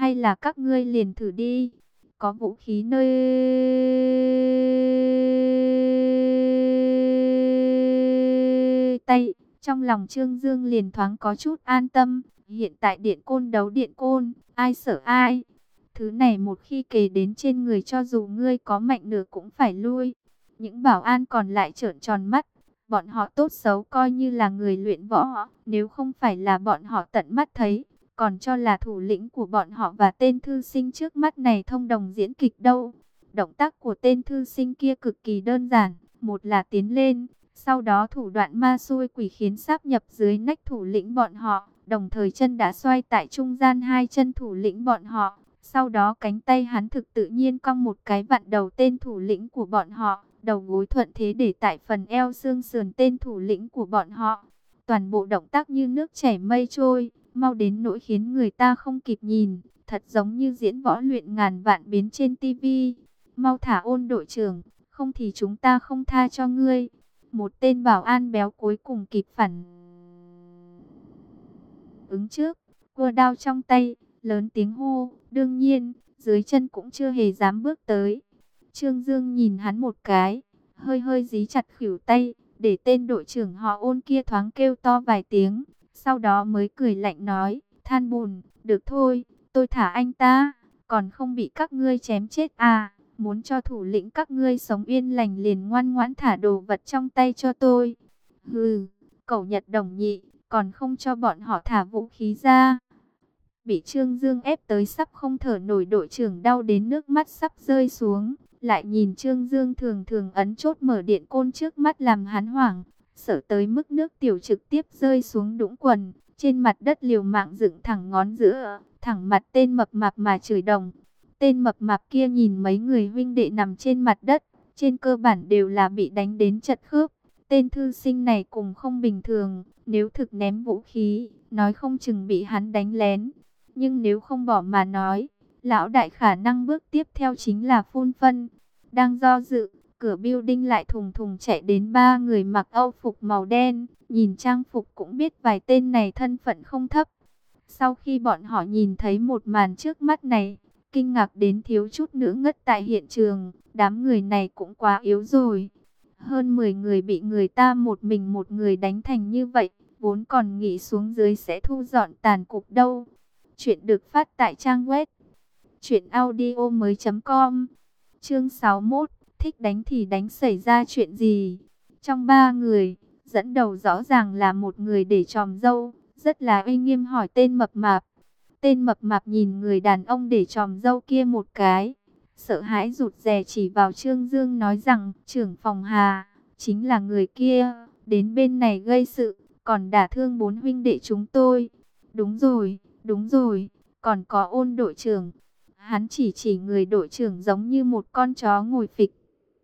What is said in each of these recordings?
hay là các ngươi liền thử đi, có vũ khí nơi tay. Trong lòng Trương Dương liền thoáng có chút an tâm, hiện tại điện côn đấu điện côn, ai sợ ai. Thứ này một khi kề đến trên người cho dù ngươi có mạnh nửa cũng phải lui. Những bảo an còn lại trợn tròn mắt, bọn họ tốt xấu coi như là người luyện võ, nếu không phải là bọn họ tận mắt thấy, còn cho là thủ lĩnh của bọn họ và tên thư sinh trước mắt này thông đồng diễn kịch đâu. Động tác của tên thư sinh kia cực kỳ đơn giản, một là tiến lên, sau đó thủ đoạn ma xui quỷ khiến sáp nhập dưới nách thủ lĩnh bọn họ, đồng thời chân đã xoay tại trung gian hai chân thủ lĩnh bọn họ. Sau đó cánh tay hắn thực tự nhiên cong một cái vặn đầu tên thủ lĩnh của bọn họ, đầu gối thuận thế để tại phần eo xương sườn tên thủ lĩnh của bọn họ. Toàn bộ động tác như nước chảy mây trôi, mau đến nỗi khiến người ta không kịp nhìn, thật giống như diễn võ luyện ngàn vạn biến trên tivi. Mau thả Ôn đội trưởng, không thì chúng ta không tha cho ngươi. Một tên bảo an béo cuối cùng kịp phản ứng trước, cua đao trong tay, lớn tiếng hô. Đương nhiên, dưới chân cũng chưa hề dám bước tới. Trương Dương nhìn hắn một cái, hơi hơi dí chặt khuỷu tay, để tên đội trưởng họ Ôn kia thoáng kêu to vài tiếng. Sau đó mới cười lạnh nói, Than Bùn, được thôi, tôi thả anh ta, còn không bị các ngươi chém chết à. Muốn cho thủ lĩnh các ngươi sống yên lành liền ngoan ngoãn thả đồ vật trong tay cho tôi. Hừ, cẩu Nhật Đồng Nhị, còn không cho bọn họ thả vũ khí ra. Bị Trương Dương ép tới sắp không thở nổi, đội trưởng đau đến nước mắt sắp rơi xuống. Lại nhìn Trương Dương thường thường ấn chốt mở điện côn trước mắt làm hắn hoảng, sợ tới mức nước tiểu trực tiếp rơi xuống đũng quần. Trên mặt đất liều mạng dựng thẳng ngón giữa, thẳng mặt tên mập mạp mà chửi đồng. Tên mập mạp kia nhìn mấy người huynh đệ nằm trên mặt đất, trên cơ bản đều là bị đánh đến chật khớp. Tên thư sinh này cùng không bình thường, nếu thực ném vũ khí, nói không chừng bị hắn đánh lén. Nhưng nếu không bỏ mà nói, lão đại khả năng bước tiếp theo chính là phun phân. Đang do dự, cửa building lại thùng thùng chạy đến ba người mặc âu phục màu đen. Nhìn trang phục cũng biết vài tên này thân phận không thấp. Sau khi bọn họ nhìn thấy một màn trước mắt này, kinh ngạc đến thiếu chút nữa ngất tại hiện trường. Đám người này cũng quá yếu rồi. Hơn 10 người bị người ta một mình một người đánh thành như vậy, vốn còn nghĩ xuống dưới sẽ thu dọn tàn cục đâu. Chuyện được phát tại trang web truyệnaudiomoi.com. Chương 61, thích đánh thì đánh, xảy ra chuyện gì? Trong ba người, dẫn đầu rõ ràng là một người để tròm râu, rất là uy nghiêm hỏi tên mập mạp. Tên mập mạp nhìn người đàn ông để tròm râu kia một cái, sợ hãi rụt rè chỉ vào Trương Dương nói rằng, trưởng phòng Hà, chính là người kia, đến bên này gây sự, còn đả thương 4 huynh đệ chúng tôi. Đúng rồi, còn có Ôn đội trưởng. Hắn chỉ người đội trưởng giống như một con chó ngồi phịch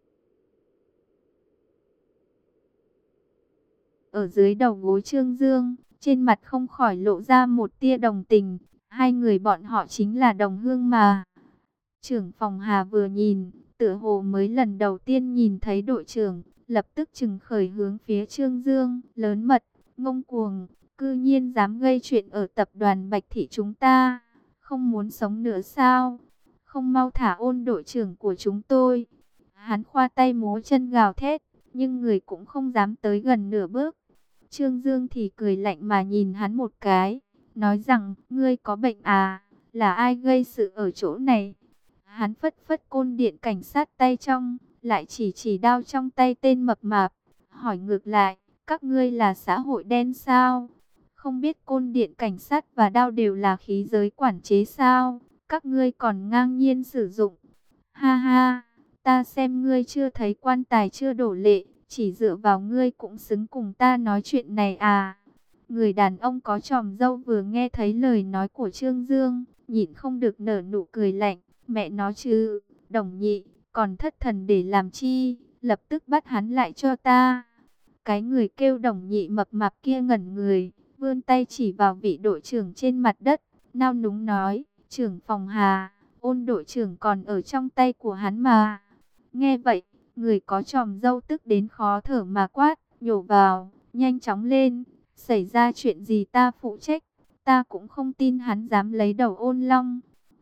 ở dưới đầu gối Trương Dương, trên mặt không khỏi lộ ra một tia đồng tình. Hai người bọn họ chính là đồng hương mà. Trưởng phòng Hà vừa nhìn, tựa hồ mới lần đầu tiên nhìn thấy đội trưởng, lập tức trừng khởi hướng phía Trương Dương, lớn mật, ngông cuồng, cư nhiên dám gây chuyện ở tập đoàn Bạch Thị chúng ta, không muốn sống nữa sao? Không mau thả Ôn đội trưởng của chúng tôi. Hắn khoa tay múa chân gào thét, nhưng người cũng không dám tới gần nửa bước. Trương Dương thì cười lạnh mà nhìn hắn một cái, nói rằng, ngươi có bệnh à, là ai gây sự ở chỗ này? Hắn phất phất côn điện cảnh sát tay trong, lại chỉ đao trong tay tên mập mạp, hỏi ngược lại, các ngươi là xã hội đen sao? Không biết côn điện cảnh sát và đao đều là khí giới quản chế sao? Các ngươi còn ngang nhiên sử dụng. Ha ha, ta xem ngươi chưa thấy quan tài chưa đổ lệ, chỉ dựa vào ngươi cũng xứng cùng ta nói chuyện này à? Người đàn ông có chòm râu vừa nghe thấy lời nói của Trương Dương, nhịn không được nở nụ cười lạnh. Mẹ nó chứ, Đồng Nhị, còn thất thần để làm chi, lập tức bắt hắn lại cho ta. Cái người kêu Đồng Nhị mập mạp kia ngẩn người, vươn tay chỉ vào vị đội trưởng trên mặt đất, nao núng nói, trưởng phòng Hà, Ôn đội trưởng còn ở trong tay của hắn mà. Nghe vậy, người có chòm râu tức đến khó thở mà quát, nhổ vào, nhanh chóng lên, xảy ra chuyện gì ta phụ trách, ta cũng không tin hắn dám lấy đầu Ôn Long.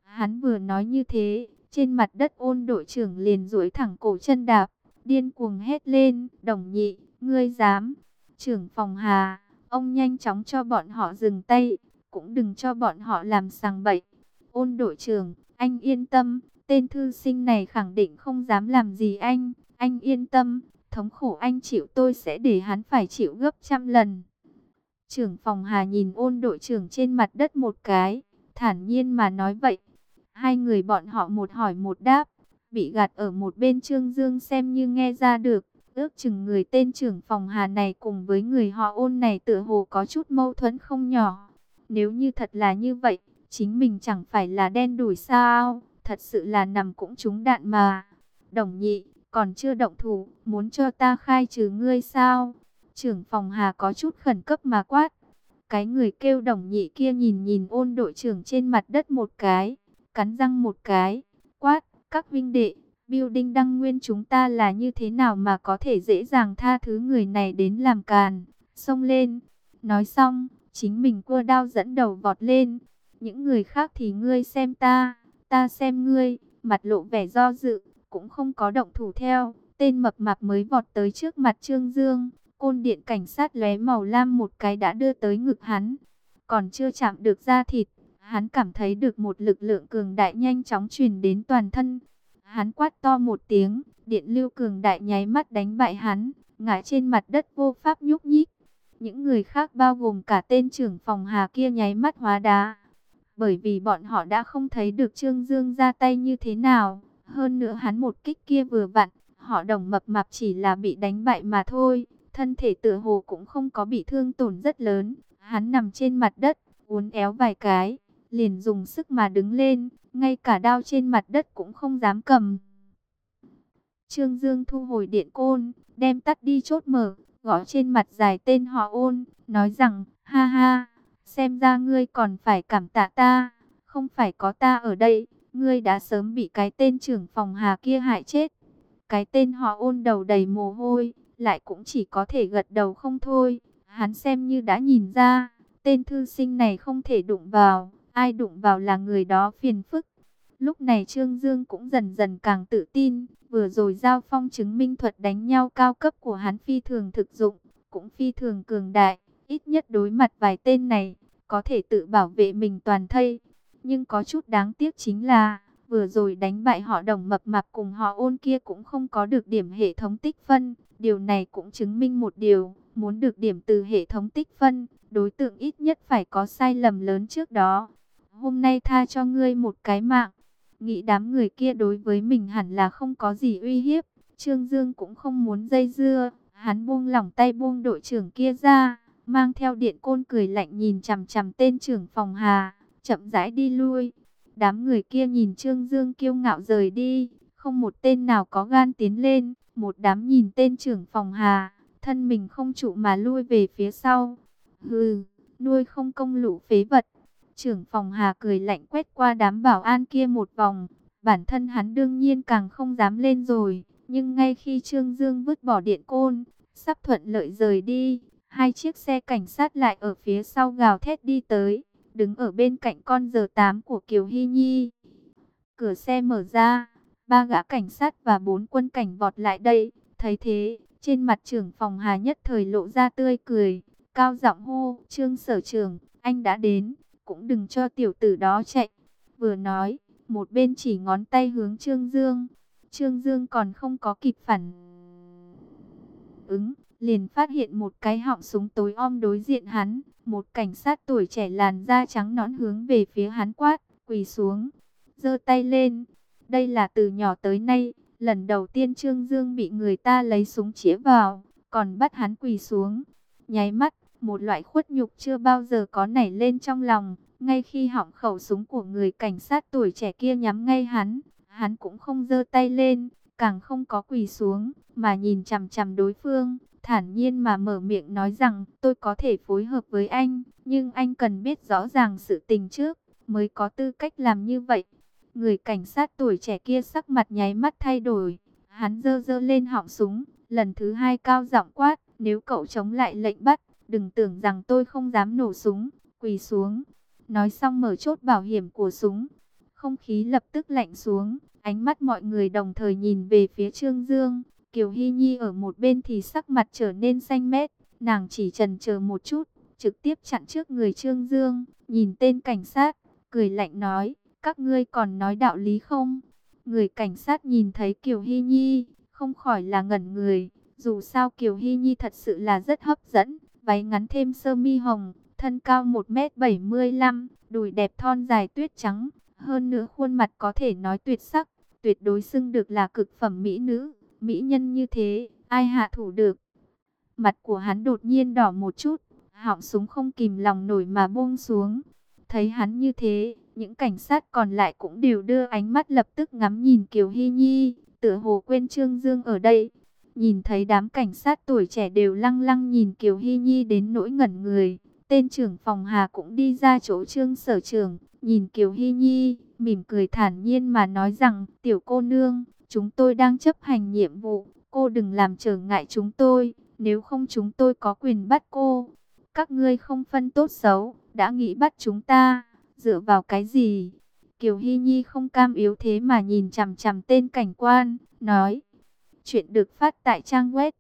Hắn vừa nói như thế, trên mặt đất Ôn đội trưởng liền duỗi thẳng cổ chân đạp, điên cuồng hét lên, Đồng Nhị, ngươi dám? Trưởng phòng Hà, ông nhanh chóng cho bọn họ dừng tay, cũng đừng cho bọn họ làm sằng bậy. Ôn đội trưởng, anh yên tâm, tên thư sinh này khẳng định không dám làm gì anh yên tâm, thống khổ anh chịu tôi sẽ để hắn phải chịu gấp trăm lần. Trưởng phòng Hà nhìn Ôn đội trưởng trên mặt đất một cái, thản nhiên mà nói vậy. Hai người bọn họ một hỏi một đáp, bị gạt ở một bên Trương Dương xem như nghe ra được. Ước chừng người tên trưởng phòng Hà này cùng với người họ Ôn này tựa hồ có chút mâu thuẫn không nhỏ. Nếu như thật là như vậy, chính mình chẳng phải là đen đủi sao, thật sự là nằm cũng trúng đạn mà. Đồng Nhị, còn chưa động thủ, muốn cho ta khai trừ ngươi sao? Trưởng phòng Hà có chút khẩn cấp mà quát. Cái người kêu Đồng Nhị kia nhìn nhìn Ôn đội trưởng trên mặt đất một cái, cắn răng một cái, quát, các vinh đệ, building Đăng Nguyên chúng ta là như thế nào mà có thể dễ dàng tha thứ người này đến làm càn, xông lên. Nói xong, chính mình cua đao dẫn đầu vọt lên. Những người khác thì ngươi xem ta xem ngươi, mặt lộ vẻ do dự, cũng không có động thủ theo. Tên mập mạp mới vọt tới trước mặt Trương Dương, côn điện cảnh sát lóe màu lam một cái đã đưa tới ngực hắn. Còn chưa chạm được da thịt, hắn cảm thấy được một lực lượng cường đại nhanh chóng truyền đến toàn thân. Hắn quát to một tiếng, điện lưu cường đại nháy mắt đánh bại hắn, ngã trên mặt đất vô pháp nhúc nhích. Những người khác bao gồm cả tên trưởng phòng Hà kia nháy mắt hóa đá. Bởi vì bọn họ đã không thấy được Trương Dương ra tay như thế nào. Hơn nữa hắn một kích kia vừa vặn, họ Đồng mập mạp chỉ là bị đánh bại mà thôi. Thân thể tựa hồ cũng không có bị thương tổn rất lớn. Hắn nằm trên mặt đất, uốn éo vài cái, liền dùng sức mà đứng lên, ngay cả đao trên mặt đất cũng không dám cầm. Trương Dương thu hồi điện côn, đem tắt đi chốt mở, gõ trên mặt dài tên họ Ôn, nói rằng, ha ha, xem ra ngươi còn phải cảm tạ ta, không phải có ta ở đây, ngươi đã sớm bị cái tên trưởng phòng Hà kia hại chết. Cái tên họ Ôn đầu đầy mồ hôi, lại cũng chỉ có thể gật đầu không thôi, hắn xem như đã nhìn ra, tên thư sinh này không thể đụng vào, ai đụng vào là người đó phiền phức. Lúc này Trương Dương cũng dần dần càng tự tin, vừa rồi giao phong chứng minh thuật đánh nhau cao cấp của hắn phi thường thực dụng, cũng phi thường cường đại, ít nhất đối mặt vài tên này, có thể tự bảo vệ mình toàn thây. Nhưng có chút đáng tiếc chính là, vừa rồi đánh bại họ Đồng mập mạp cùng họ Ôn kia cũng không có được điểm hệ thống tích phân, điều này cũng chứng minh một điều, muốn được điểm từ hệ thống tích phân, đối tượng ít nhất phải có sai lầm lớn trước đó. Hôm nay tha cho ngươi một cái mạng. Nghĩ đám người kia đối với mình hẳn là không có gì uy hiếp. Trương Dương cũng không muốn dây dưa. Hắn buông lỏng tay buông đội trưởng kia ra, mang theo điện côn cười lạnh nhìn chằm chằm tên trưởng phòng Hà, chậm rãi đi lui. Đám người kia nhìn Trương Dương kiêu ngạo rời đi, không một tên nào có gan tiến lên. Một đám nhìn tên trưởng phòng Hà, thân mình không trụ mà lui về phía sau. Hừ, nuôi không công lũ phế vật. Trưởng phòng Hà cười lạnh quét qua đám bảo an kia một vòng. Bản thân hắn đương nhiên càng không dám lên rồi. Nhưng ngay khi Trương Dương vứt bỏ điện côn, sắp thuận lợi rời đi, hai chiếc xe cảnh sát lại ở phía sau gào thét đi tới, đứng ở bên cạnh con R8 của Kiều Hy Nhi. Cửa xe mở ra, ba gã cảnh sát và 4 quân cảnh vọt lại đây. Thấy thế, trên mặt trưởng phòng Hà nhất thời lộ ra tươi cười, cao giọng hô, Trương sở trưởng, anh đã đến, cũng đừng cho tiểu tử đó chạy. Vừa nói, một bên chỉ ngón tay hướng Trương Dương. Trương Dương còn không có kịp phản ứng, liền phát hiện một cái họng súng tối om đối diện hắn. Một cảnh sát tuổi trẻ làn da trắng nõn hướng về phía hắn quát, quỳ xuống, giơ tay lên. Đây là từ nhỏ tới nay, lần đầu tiên Trương Dương bị người ta lấy súng chĩa vào, còn bắt hắn quỳ xuống. Nháy mắt, một loại khuất nhục chưa bao giờ có nảy lên trong lòng. Ngay khi họng khẩu súng của người cảnh sát tuổi trẻ kia nhắm ngay hắn, hắn cũng không giơ tay lên, càng không có quỳ xuống, mà nhìn chằm chằm đối phương, thản nhiên mà mở miệng nói rằng, tôi có thể phối hợp với anh, nhưng anh cần biết rõ ràng sự tình trước, mới có tư cách làm như vậy. Người cảnh sát tuổi trẻ kia sắc mặt nháy mắt thay đổi, hắn giơ giơ lên họng súng, lần thứ hai cao giọng quát, nếu cậu chống lại lệnh bắt, đừng tưởng rằng tôi không dám nổ súng, quỳ xuống. Nói xong mở chốt bảo hiểm của súng. Không khí lập tức lạnh xuống, ánh mắt mọi người đồng thời nhìn về phía Trương Dương. Kiều Hy Nhi ở một bên thì sắc mặt trở nên xanh mét, nàng chỉ chần chờ một chút, trực tiếp chặn trước người Trương Dương, nhìn tên cảnh sát, cười lạnh nói, các ngươi còn nói đạo lý không? Người cảnh sát nhìn thấy Kiều Hy Nhi, không khỏi là ngẩn người, dù sao Kiều Hy Nhi thật sự là rất hấp dẫn, váy ngắn thêm sơ mi hồng, thân cao 1m75, đùi đẹp thon dài tuyết trắng, hơn nữa khuôn mặt có thể nói tuyệt sắc, tuyệt đối xưng được là cực phẩm mỹ nữ, mỹ nhân như thế, ai hạ thủ được. Mặt của hắn đột nhiên đỏ một chút, họng súng không kìm lòng nổi mà buông xuống. Thấy hắn như thế, những cảnh sát còn lại cũng đều đưa ánh mắt lập tức ngắm nhìn Kiều Hy Nhi, tựa hồ quên Trương Dương ở đây. Nhìn thấy đám cảnh sát tuổi trẻ đều lăng lăng nhìn Kiều Hy Nhi đến nỗi ngẩn người. Tên trưởng phòng Hà cũng đi ra chỗ Trương sở trưởng, nhìn Kiều Hy Nhi, mỉm cười thản nhiên mà nói rằng, tiểu cô nương, chúng tôi đang chấp hành nhiệm vụ, cô đừng làm trở ngại chúng tôi, nếu không chúng tôi có quyền bắt cô. Các ngươi không phân tốt xấu, đã nghĩ bắt chúng ta, dựa vào cái gì? Kiều Hy Nhi không cam yếu thế mà nhìn chằm chằm tên cảnh quan, nói. Chuyện được phát tại trang web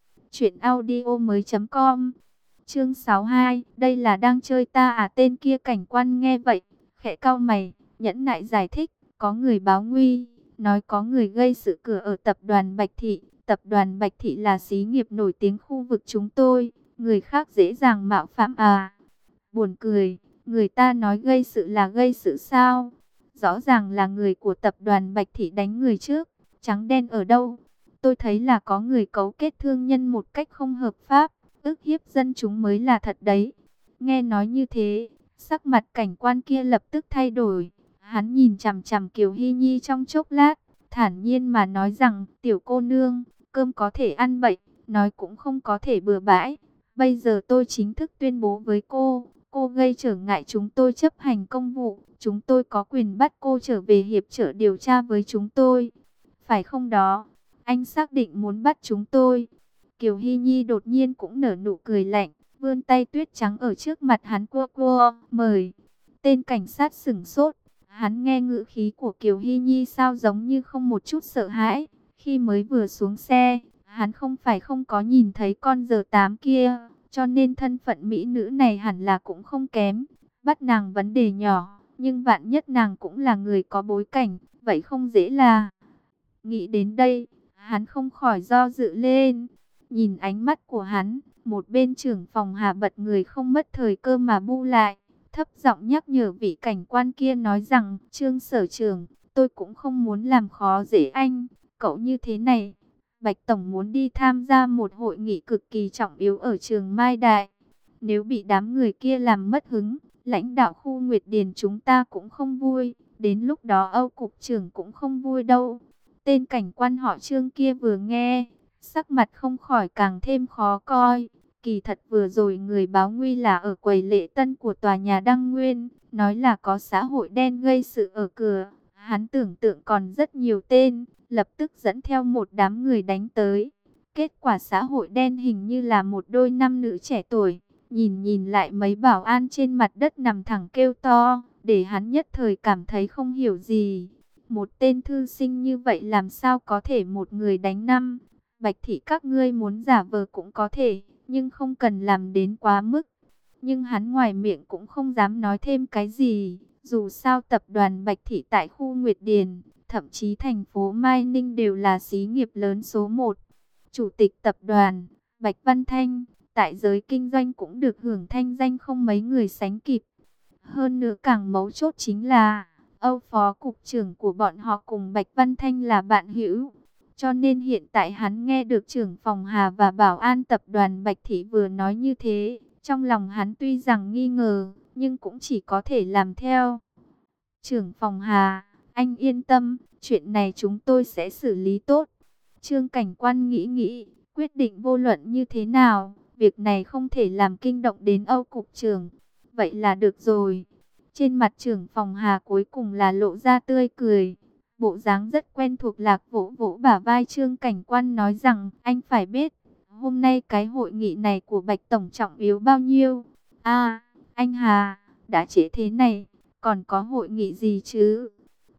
truyệnaudiomoi.com. Chương 62, đây là đang chơi ta à? Tên kia cảnh quan nghe vậy, khẽ cau mày, nhẫn nại giải thích, có người báo nguy, nói có người gây sự cửa ở tập đoàn Bạch Thị. Tập đoàn Bạch Thị là xí nghiệp nổi tiếng khu vực chúng tôi, người khác dễ dàng mạo phạm à? Buồn cười, người ta nói gây sự là gây sự sao? Rõ ràng là người của tập đoàn Bạch Thị đánh người trước, trắng đen ở đâu? Tôi thấy là có người cấu kết thương nhân một cách không hợp pháp, ức hiếp dân chúng mới là thật đấy. Nghe nói như thế, sắc mặt cảnh quan kia lập tức thay đổi. Hắn nhìn chằm chằm Kiều Hy Nhi trong chốc lát, thản nhiên mà nói rằng, tiểu cô nương, cơm có thể ăn bậy, nói cũng không có thể bừa bãi. Bây giờ tôi chính thức tuyên bố với cô gây trở ngại chúng tôi chấp hành công vụ, chúng tôi có quyền bắt cô trở về hiệp trợ điều tra với chúng tôi. Phải không đó? Anh xác định muốn bắt chúng tôi. Kiều Hy Nhi đột nhiên cũng nở nụ cười lạnh, vươn tay tuyết trắng ở trước mặt hắn cua, mời. Tên cảnh sát sửng sốt, hắn nghe ngữ khí của Kiều Hy Nhi sao giống như không một chút sợ hãi. Khi mới vừa xuống xe, hắn không phải không có nhìn thấy con G8 kia, cho nên thân phận mỹ nữ này hẳn là cũng không kém. Bắt nàng vấn đề nhỏ, nhưng vạn nhất nàng cũng là người có bối cảnh, vậy không dễ là. Nghĩ đến đây, hắn không khỏi do dự lên. Nhìn ánh mắt của hắn, một bên trưởng phòng Hà bật người không mất thời cơ mà bu lại, thấp giọng nhắc nhở vị cảnh quan kia nói rằng, Trương sở trưởng, tôi cũng không muốn làm khó dễ anh. Cậu như thế này, Bạch Tổng muốn đi tham gia một hội nghị cực kỳ trọng yếu ở trường Mai Đại. Nếu bị đám người kia làm mất hứng, lãnh đạo khu Nguyệt Điền chúng ta cũng không vui. Đến lúc đó Âu Cục trưởng cũng không vui đâu. Tên cảnh quan họ Trương kia vừa nghe, sắc mặt không khỏi càng thêm khó coi. Kỳ thật vừa rồi người báo nguy là ở quầy lễ tân của tòa nhà Đăng Nguyên, nói là có xã hội đen gây sự ở cửa. Hắn tưởng tượng còn rất nhiều tên, lập tức dẫn theo một đám người đánh tới. Kết quả xã hội đen hình như là một đôi nam nữ trẻ tuổi. Nhìn lại mấy bảo an trên mặt đất nằm thẳng kêu to, để hắn nhất thời cảm thấy không hiểu gì. Một tên thư sinh như vậy làm sao có thể một người đánh năm? Bạch Thị các ngươi muốn giả vờ cũng có thể, nhưng không cần làm đến quá mức. Nhưng hắn ngoài miệng cũng không dám nói thêm cái gì. Dù sao tập đoàn Bạch Thị tại khu Nguyệt Điền, thậm chí thành phố Mai Ninh đều là xí nghiệp lớn số 1. Chủ tịch tập đoàn, Bạch Văn Thanh, tại giới kinh doanh cũng được hưởng thanh danh không mấy người sánh kịp. Hơn nữa càng mấu chốt chính là, Âu phó cục trưởng của bọn họ cùng Bạch Văn Thanh là bạn hữu. Cho nên hiện tại hắn nghe được trưởng phòng Hà và bảo an tập đoàn Bạch Thị vừa nói như thế, trong lòng hắn tuy rằng nghi ngờ, nhưng cũng chỉ có thể làm theo. Trưởng phòng Hà, anh yên tâm, chuyện này chúng tôi sẽ xử lý tốt. Trương cảnh quan nghĩ, quyết định vô luận như thế nào, việc này không thể làm kinh động đến Âu cục trưởng. Vậy là được rồi. Trên mặt trưởng phòng Hà cuối cùng là lộ ra tươi cười. Bộ dáng rất quen thuộc Lạc vỗ vỗ bả vai Trương cảnh quan nói rằng, anh phải biết, hôm nay cái hội nghị này của Bạch Tổng trọng yếu bao nhiêu. À, anh Hà, đã trễ thế này, còn có hội nghị gì chứ?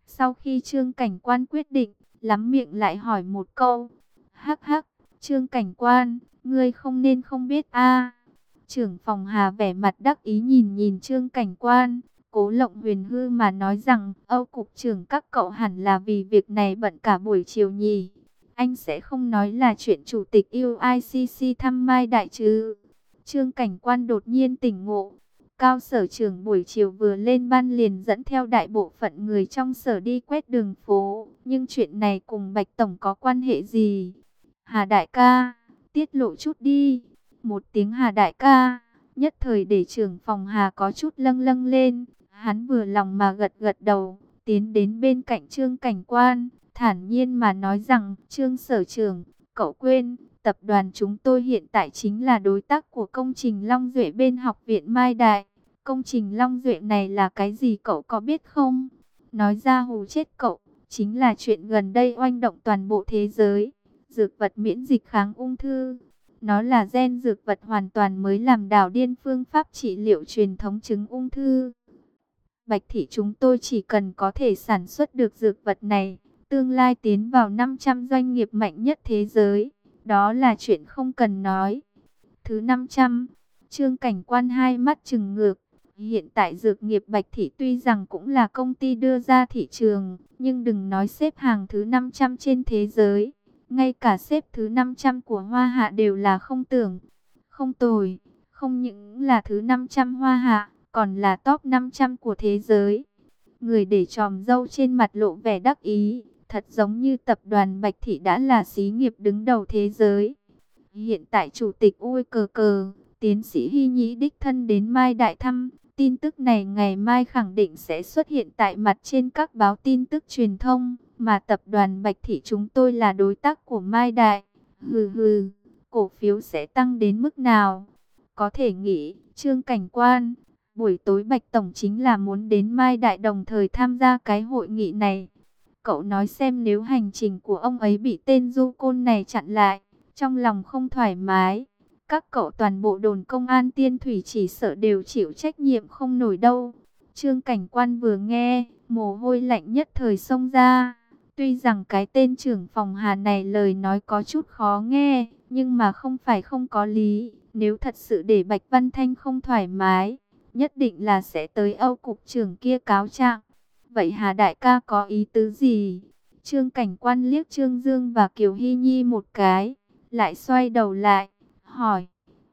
Sau khi Trương Cảnh Quan quyết định, lắm miệng lại hỏi một câu. Hắc hắc, Trương Cảnh Quan, ngươi không nên không biết a. Trưởng phòng Hà vẻ mặt đắc ý nhìn nhìn Trương Cảnh Quan, Cố Lộng Huyền hư mà nói rằng, Âu cục trưởng các cậu hẳn là vì việc này bận cả buổi chiều nhỉ. Anh sẽ không nói là chuyện chủ tịch UICC thăm Mai Đại chứ? Trương Cảnh Quan đột nhiên tỉnh ngộ. Cao sở trưởng buổi chiều vừa lên ban liền dẫn theo đại bộ phận người trong sở đi quét đường phố. Nhưng chuyện này cùng Bạch Tổng có quan hệ gì? Hà đại ca, tiết lộ chút đi. Một tiếng Hà đại ca, nhất thời để trưởng phòng Hà có chút lâng lâng lên. Hắn vừa lòng mà gật gật đầu, tiến đến bên cạnh Trương Cảnh Quan, thản nhiên mà nói rằng, Trương sở trưởng, cậu quên, tập đoàn chúng tôi hiện tại chính là đối tác của công trình Long Duệ bên Học viện Mai Đại. Công trình Long Duệ này là cái gì cậu có biết không? Nói ra hù chết cậu, chính là chuyện gần đây oanh động toàn bộ thế giới. Dược vật miễn dịch kháng ung thư. Nó là gen dược vật hoàn toàn mới làm đảo điên phương pháp trị liệu truyền thống chứng ung thư. Bạch Thị chúng tôi chỉ cần có thể sản xuất được dược vật này, tương lai tiến vào 500 doanh nghiệp mạnh nhất thế giới. Đó là chuyện không cần nói. Thứ 500, Trương Cảnh Quan hai mắt trừng ngược. Hiện tại dược nghiệp Bạch Thị tuy rằng cũng là công ty đưa ra thị trường, nhưng đừng nói xếp hàng thứ 500 trên thế giới. Ngay cả xếp thứ 500 của Hoa Hạ đều là không tưởng. Không tồi, không những là thứ 500 Hoa Hạ, còn là top 500 của thế giới. Người để tròm râu trên mặt lộ vẻ đắc ý, thật giống như tập đoàn Bạch Thị đã là xí nghiệp đứng đầu thế giới. Hiện tại Chủ tịch UICC, tiến sĩ Hy Nhĩ đích thân đến Mai Đại thăm, tin tức này ngày mai khẳng định sẽ xuất hiện tại mặt trên các báo tin tức truyền thông, mà tập đoàn Bạch Thị chúng tôi là đối tác của Mai Đại. Hừ hừ, cổ phiếu sẽ tăng đến mức nào? Có thể nghĩ, Trương Cảnh Quan, buổi tối Bạch Tổng chính là muốn đến Mai Đại đồng thời tham gia cái hội nghị này. Cậu nói xem nếu hành trình của ông ấy bị tên du côn này chặn lại, trong lòng không thoải mái. Các cậu toàn bộ đồn công an Tiên Thủy chỉ sợ đều chịu trách nhiệm không nổi đâu. Trương Cảnh Quan vừa nghe, mồ hôi lạnh nhất thời xông ra. Tuy rằng cái tên trưởng phòng Hà này lời nói có chút khó nghe, nhưng mà không phải không có lý. Nếu thật sự để Bạch Văn Thanh không thoải mái, nhất định là sẽ tới Âu cục trưởng kia cáo trạng. Vậy Hà đại ca có ý tứ gì? Trương Cảnh Quan liếc Trương Dương và Kiều Hy Nhi một cái, lại xoay đầu lại, hỏi.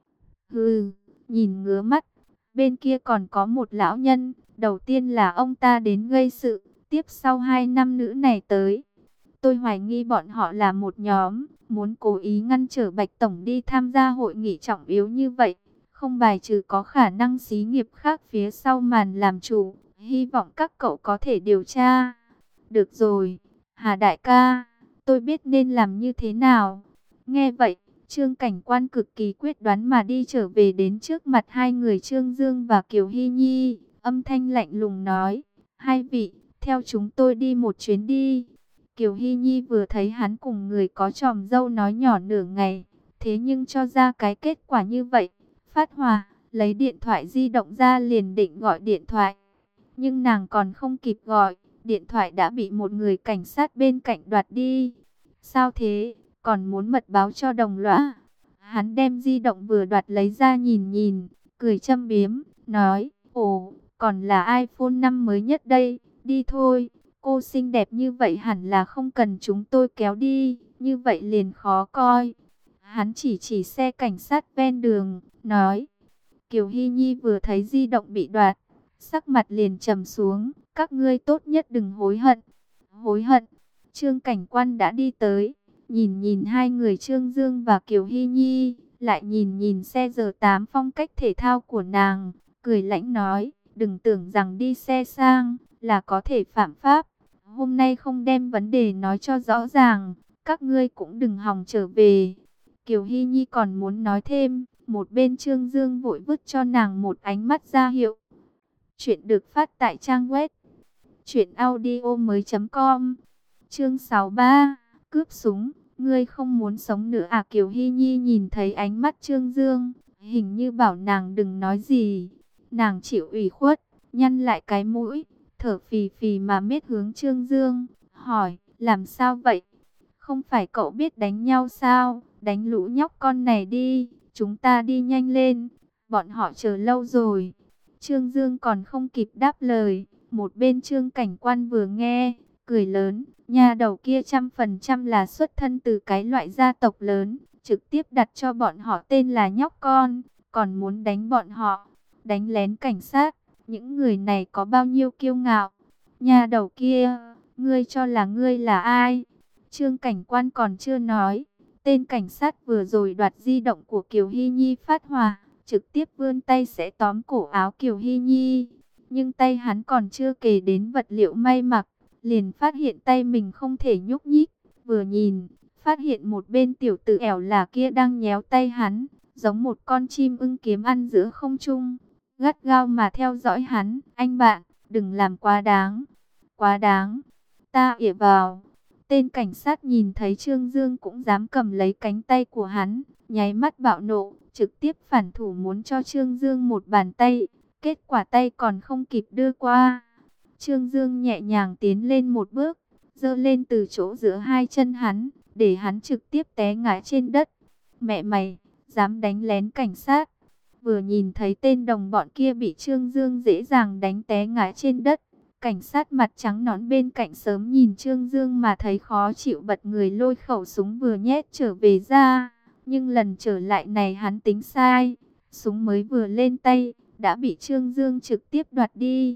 Nhìn ngứa mắt, bên kia còn có một lão nhân, đầu tiên là ông ta đến gây sự, tiếp sau 2 nam nữ này tới. Tôi hoài nghi bọn họ là một nhóm, muốn cố ý ngăn trở Bạch Tổng đi tham gia hội nghị trọng yếu như vậy. Không bài trừ có khả năng xí nghiệp khác phía sau màn làm chủ, hy vọng các cậu có thể điều tra. Được rồi, Hà đại ca, tôi biết nên làm như thế nào. Nghe vậy, Trương Cảnh Quan cực kỳ quyết đoán mà đi trở về đến trước mặt hai người Trương Dương và Kiều Hy Nhi, âm thanh lạnh lùng nói, hai vị, theo chúng tôi đi một chuyến đi. Kiều Hy Nhi vừa thấy hắn cùng người có chòm râu nói nhỏ nửa ngày, thế nhưng cho ra cái kết quả như vậy, phát hỏa, lấy điện thoại di động ra liền định gọi điện thoại. Nhưng nàng còn không kịp gọi, điện thoại đã bị một người cảnh sát bên cạnh đoạt đi. Sao thế, còn muốn mật báo cho đồng lõa? Hắn đem di động vừa đoạt lấy ra nhìn nhìn, cười châm biếm, nói, ồ, còn là iPhone 5 mới nhất đây, đi thôi. Cô xinh đẹp như vậy hẳn là không cần chúng tôi kéo đi, như vậy liền khó coi. Hắn chỉ xe cảnh sát ven đường, nói. Kiều Hy Nhi vừa thấy di động bị đoạt, sắc mặt liền trầm xuống, các ngươi tốt nhất đừng hối hận. Hối hận, Trương Cảnh Quan đã đi tới, nhìn nhìn hai người Trương Dương và Kiều Hy Nhi, lại nhìn nhìn xe R8 phong cách thể thao của nàng, cười lãnh nói, đừng tưởng rằng đi xe sang là có thể phạm pháp. Hôm nay không đem vấn đề nói cho rõ ràng, các ngươi cũng đừng hòng trở về. Kiều Hy Nhi còn muốn nói thêm, một bên Trương Dương vội vứt cho nàng một ánh mắt ra hiệu. Chuyện được phát tại trang web truyệnaudiomoi.com. Chương 63, cướp súng, ngươi không muốn sống nữa à? Kiều Hy Nhi nhìn thấy ánh mắt Trương Dương, hình như bảo nàng đừng nói gì. Nàng chịu ủy khuất, nhăn lại cái mũi, thở phì phì mà miết hướng Trương Dương, hỏi, làm sao vậy? Không phải cậu biết đánh nhau sao? Đánh lũ nhóc con này đi, chúng ta đi nhanh lên, bọn họ chờ lâu rồi. Trương Dương còn không kịp đáp lời, một bên Trương Cảnh Quan vừa nghe, cười lớn, nhà đầu kia 100% là xuất thân từ cái loại gia tộc lớn, trực tiếp đặt cho bọn họ tên là nhóc con, còn muốn đánh bọn họ, đánh lén cảnh sát. Những người này có bao nhiêu kiêu ngạo? Nhà đầu kia, ngươi cho là ngươi là ai? Trương Cảnh Quan còn chưa nói, tên cảnh sát vừa rồi đoạt di động của Kiều Hy Nhi phát hỏa, trực tiếp vươn tay sẽ tóm cổ áo Kiều Hy Nhi. Nhưng tay hắn còn chưa kề đến vật liệu may mặc, liền phát hiện tay mình không thể nhúc nhích. Vừa nhìn, phát hiện một bên tiểu tử ẻo là kia đang nhéo tay hắn, giống một con chim ưng kiếm ăn giữa không trung, gắt gao mà theo dõi hắn. Anh bạn, đừng làm quá đáng, quá đáng, ta ỉa vào. Tên cảnh sát nhìn thấy Trương Dương cũng dám cầm lấy cánh tay của hắn, nháy mắt bạo nộ, trực tiếp phản thủ muốn cho Trương Dương một bàn tay. Kết quả tay còn không kịp đưa qua, Trương Dương nhẹ nhàng tiến lên một bước, giơ lên từ chỗ giữa hai chân hắn, để hắn trực tiếp té ngã trên đất. Mẹ mày, dám đánh lén cảnh sát. Vừa nhìn thấy tên đồng bọn kia bị Trương Dương dễ dàng đánh té ngã trên đất, cảnh sát mặt trắng nõn bên cạnh sớm nhìn Trương Dương mà thấy khó chịu, bật người lôi khẩu súng vừa nhét trở về ra. Nhưng lần trở lại này hắn tính sai, súng mới vừa lên tay, đã bị Trương Dương trực tiếp đoạt đi.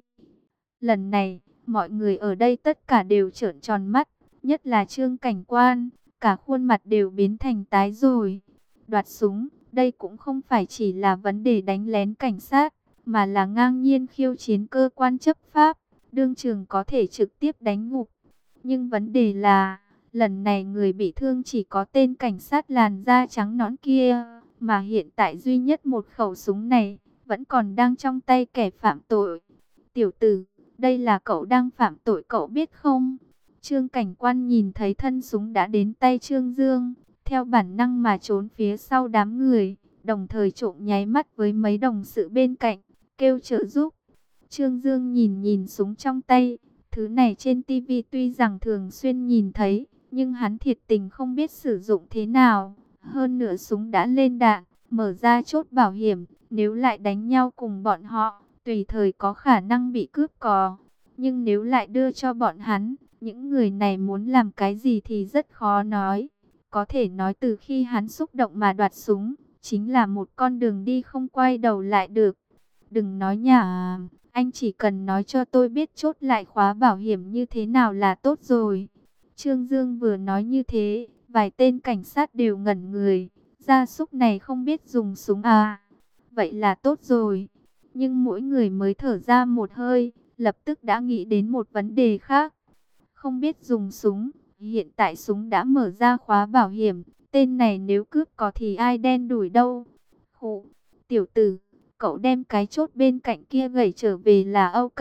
Lần này, mọi người ở đây tất cả đều trợn tròn mắt, nhất là Trương Cảnh Quan, cả khuôn mặt đều biến thành tái rồi. Đoạt súng, đây cũng không phải chỉ là vấn đề đánh lén cảnh sát, mà là ngang nhiên khiêu chiến cơ quan chấp pháp, đương trường có thể trực tiếp đánh ngục. Nhưng vấn đề là, lần này người bị thương chỉ có tên cảnh sát làn da trắng nõn kia, mà hiện tại duy nhất một khẩu súng này, vẫn còn đang trong tay kẻ phạm tội. Tiểu tử, đây là cậu đang phạm tội cậu biết không? Trương Cảnh Quan nhìn thấy thân súng đã đến tay Trương Dương, theo bản năng mà trốn phía sau đám người, đồng thời trộm nháy mắt với mấy đồng sự bên cạnh, kêu trợ giúp. Trương Dương nhìn nhìn súng trong tay, thứ này trên tivi tuy rằng thường xuyên nhìn thấy, nhưng hắn thiệt tình không biết sử dụng thế nào. Hơn nữa súng đã lên đạn, mở ra chốt bảo hiểm, nếu lại đánh nhau cùng bọn họ, tùy thời có khả năng bị cướp cò. Nhưng nếu lại đưa cho bọn hắn, những người này muốn làm cái gì thì rất khó nói. Có thể nói từ khi hắn xúc động mà đoạt súng, chính là một con đường đi không quay đầu lại được. Đừng nói nhảm, anh chỉ cần nói cho tôi biết chốt lại khóa bảo hiểm như thế nào là tốt rồi. Trương Dương vừa nói như thế, vài tên cảnh sát đều ngẩn người. Gia súc này không biết dùng súng à? Vậy là tốt rồi. Nhưng mỗi người mới thở ra một hơi, lập tức đã nghĩ đến một vấn đề khác. Không biết dùng súng, hiện tại súng đã mở ra khóa bảo hiểm, tên này nếu cướp có thì ai đen đủi đâu. Khụ, tiểu tử, cậu đem cái chốt bên cạnh kia gẩy trở về là ok.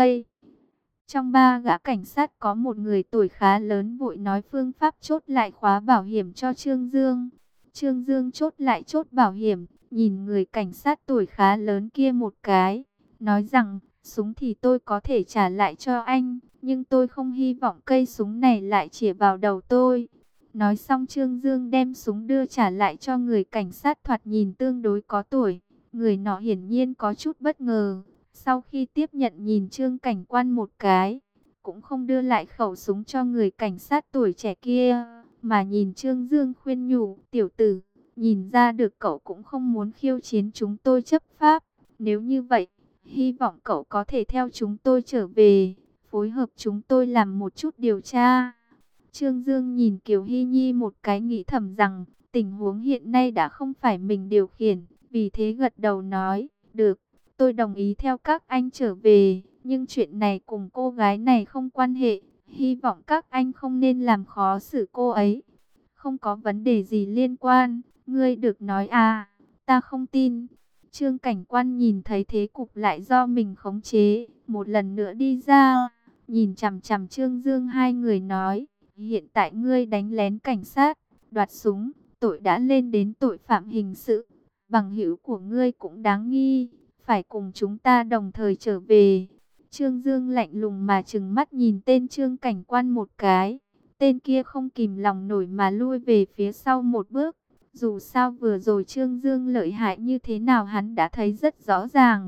Trong ba gã cảnh sát có một người tuổi khá lớn vội nói phương pháp chốt lại khóa bảo hiểm cho Trương Dương. Trương Dương chốt lại chốt bảo hiểm, nhìn người cảnh sát tuổi khá lớn kia một cái, nói rằng, súng thì tôi có thể trả lại cho anh, nhưng tôi không hy vọng cây súng này lại chĩa vào đầu tôi. Nói xong Trương Dương đem súng đưa trả lại cho người cảnh sát thoạt nhìn tương đối có tuổi. Người nọ hiển nhiên có chút bất ngờ. Sau khi tiếp nhận nhìn Trương Cảnh Quan một cái, cũng không đưa lại khẩu súng cho người cảnh sát tuổi trẻ kia, mà nhìn Trương Dương khuyên nhủ, tiểu tử, nhìn ra được cậu cũng không muốn khiêu chiến chúng tôi chấp pháp. Nếu như vậy, hy vọng cậu có thể theo chúng tôi trở về, phối hợp chúng tôi làm một chút điều tra. Trương Dương nhìn Kiều Hy Nhi một cái, nghĩ thầm rằng, tình huống hiện nay đã không phải mình điều khiển, vì thế gật đầu nói, được, tôi đồng ý theo các anh trở về, nhưng chuyện này cùng cô gái này không quan hệ, hy vọng các anh không nên làm khó xử cô ấy. Không có vấn đề gì liên quan, ngươi được nói à, ta không tin. Trương Cảnh Quan nhìn thấy thế cục lại do mình khống chế, một lần nữa đi ra, nhìn chằm chằm Trương Dương hai người nói, hiện tại ngươi đánh lén cảnh sát, đoạt súng, tội đã lên đến tội phạm hình sự, bằng hữu của ngươi cũng đáng nghi, phải cùng chúng ta đồng thời trở về. Trương Dương lạnh lùng mà trừng mắt nhìn tên Trương Cảnh Quan một cái. Tên kia không kìm lòng nổi mà lui về phía sau một bước. Dù sao vừa rồi Trương Dương lợi hại như thế nào hắn đã thấy rất rõ ràng.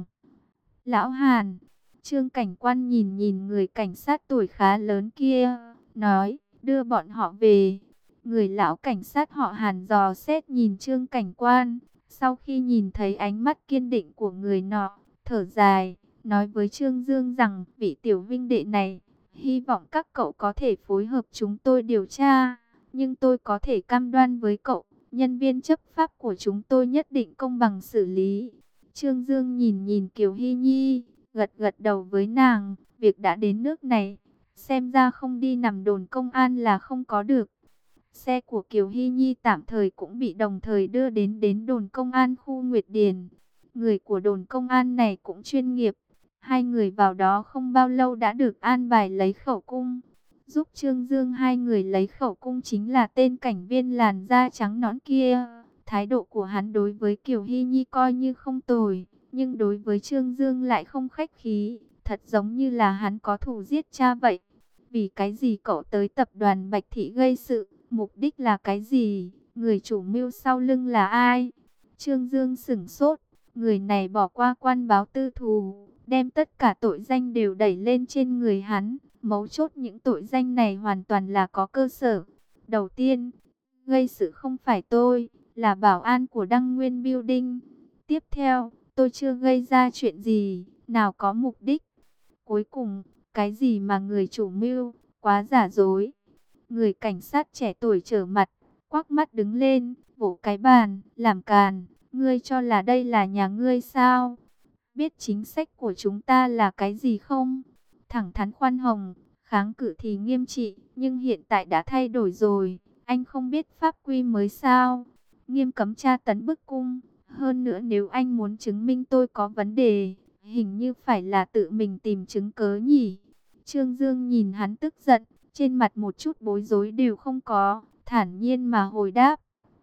Lão Hàn, Trương Cảnh Quan nhìn nhìn người cảnh sát tuổi khá lớn kia, nói, đưa bọn họ về. Người lão cảnh sát họ Hàn dò xét nhìn Trương Cảnh Quan, sau khi nhìn thấy ánh mắt kiên định của người nọ, thở dài, nói với Trương Dương rằng, vị tiểu vinh đệ này, hy vọng các cậu có thể phối hợp chúng tôi điều tra, nhưng tôi có thể cam đoan với cậu, nhân viên chấp pháp của chúng tôi nhất định công bằng xử lý. Trương Dương nhìn nhìn Kiều Hy Nhi, gật gật đầu với nàng, việc đã đến nước này, xem ra không đi nằm đồn công an là không có được. Xe của Kiều Hy Nhi tạm thời cũng bị đồng thời đưa đến đồn công an khu Nguyệt Điền. Người của đồn công an này cũng chuyên nghiệp. Hai người vào đó không bao lâu đã được an bài lấy khẩu cung. Giúp Trương Dương hai người lấy khẩu cung chính là tên cảnh viên làn da trắng nõn kia. Thái độ của hắn đối với Kiều Hy Nhi coi như không tồi, nhưng đối với Trương Dương lại không khách khí, thật giống như là hắn có thù giết cha vậy. Vì cái gì cậu tới tập đoàn Bạch Thị gây sự, mục đích là cái gì, người chủ mưu sau lưng là ai? Trương Dương sửng sốt, người này bỏ qua quan báo tư thù, đem tất cả tội danh đều đẩy lên trên người hắn. Mấu chốt những tội danh này hoàn toàn là có cơ sở. Đầu tiên, gây sự không phải tôi, là bảo an của Đăng Nguyên Building. Tiếp theo, tôi chưa gây ra chuyện gì, nào có mục đích. Cuối cùng, cái gì mà người chủ mưu, quá giả dối. Người cảnh sát trẻ tuổi trở mặt, quắc mắt đứng lên, vỗ cái bàn, làm càn. Ngươi cho là đây là nhà ngươi sao? Biết chính sách của chúng ta là cái gì không? Thẳng thắn khoan hồng, kháng cự thì nghiêm trị, nhưng hiện tại đã thay đổi rồi. Anh không biết pháp quy mới sao? Nghiêm cấm tra tấn bức cung. Hơn nữa nếu anh muốn chứng minh tôi có vấn đề, hình như phải là tự mình tìm chứng cớ nhỉ? Trương Dương nhìn hắn tức giận, trên mặt một chút bối rối đều không có, thản nhiên mà hồi đáp.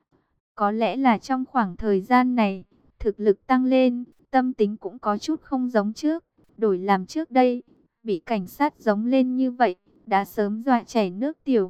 Có lẽ là trong khoảng thời gian này, thực lực tăng lên, tâm tính cũng có chút không giống trước. Đổi làm trước đây, bị cảnh sát giống lên như vậy, đã sớm dọa chảy nước tiểu.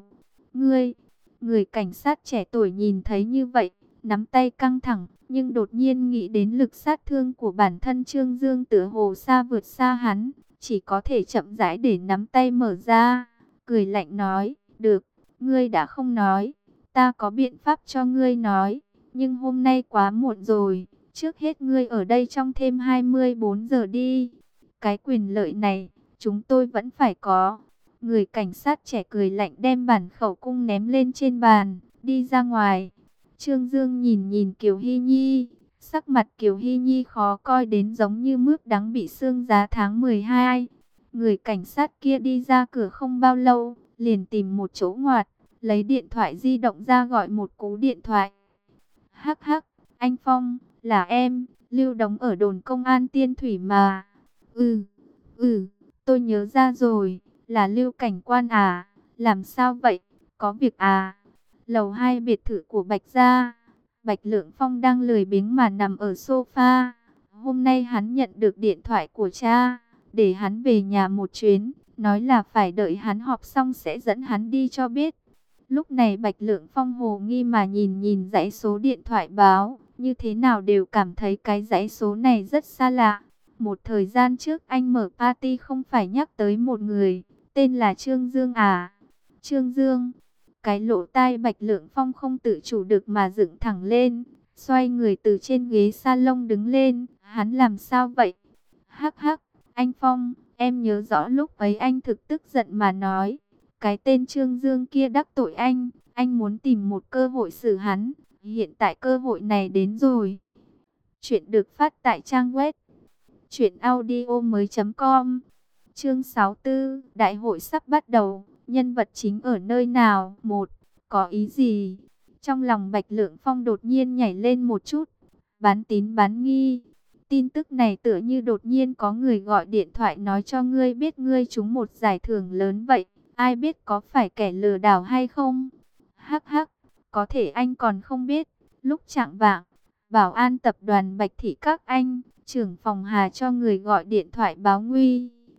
Người cảnh sát trẻ tuổi nhìn thấy như vậy, nắm tay căng thẳng, nhưng đột nhiên nghĩ đến lực sát thương của bản thân Trương Dương tựa hồ xa vượt xa hắn, chỉ có thể chậm rãi để nắm tay mở ra, cười lạnh nói, được, ngươi đã không nói, ta có biện pháp cho ngươi nói, nhưng hôm nay quá muộn rồi, trước hết ngươi ở đây trong thêm 24 giờ đi, cái quyền lợi này, chúng tôi vẫn phải có. Người cảnh sát trẻ cười lạnh đem bản khẩu cung ném lên trên bàn, đi ra ngoài. Trương Dương nhìn nhìn Kiều Hy Nhi, sắc mặt Kiều Hy Nhi khó coi đến giống như mướp đắng bị sương giá tháng 12. Người cảnh sát kia đi ra cửa không bao lâu, liền tìm một chỗ ngoặt, lấy điện thoại di động ra gọi một cú điện thoại. Hắc hắc, anh Phong, là em, Lưu đóng ở đồn công an Tiên Thủy mà. Tôi nhớ ra rồi, là Lưu cảnh quan à, làm sao vậy, có việc à? Lầu 2 biệt thự của Bạch Gia, Bạch Lượng Phong đang lười biếng mà nằm ở sofa. Hôm nay hắn nhận được điện thoại của cha, để hắn về nhà một chuyến, nói là phải đợi hắn họp xong sẽ dẫn hắn đi cho biết. Lúc này Bạch Lượng Phong hồ nghi mà nhìn nhìn dãy số điện thoại báo, như thế nào đều cảm thấy cái dãy số này rất xa lạ. Một thời gian trước anh mở party không phải nhắc tới một người, tên là Trương Dương à? Trương Dương. Cái lỗ tai Bạch Lượng Phong không tự chủ được mà dựng thẳng lên, xoay người từ trên ghế salon đứng lên, hắn làm sao vậy? Hắc hắc, anh Phong, em nhớ rõ lúc ấy anh thực tức giận mà nói, cái tên Trương Dương kia đắc tội anh muốn tìm một cơ hội xử hắn, hiện tại cơ hội này đến rồi. Chuyện được phát tại trang web truyệnaudiomoi.com. Chương 64, đại hội sắp bắt đầu, nhân vật chính ở nơi nào? Có ý gì? Trong lòng Bạch Lượng Phong đột nhiên nhảy lên một chút, bán tín bán nghi. Tin tức này tựa như đột nhiên có người gọi điện thoại nói cho ngươi biết ngươi trúng một giải thưởng lớn vậy, ai biết có phải kẻ lừa đảo hay không? Hắc hắc, có thể anh còn không biết, lúc chạng vạng, bảo an tập đoàn Bạch Thị các anh, trưởng phòng Hà cho người gọi điện thoại báo nguy.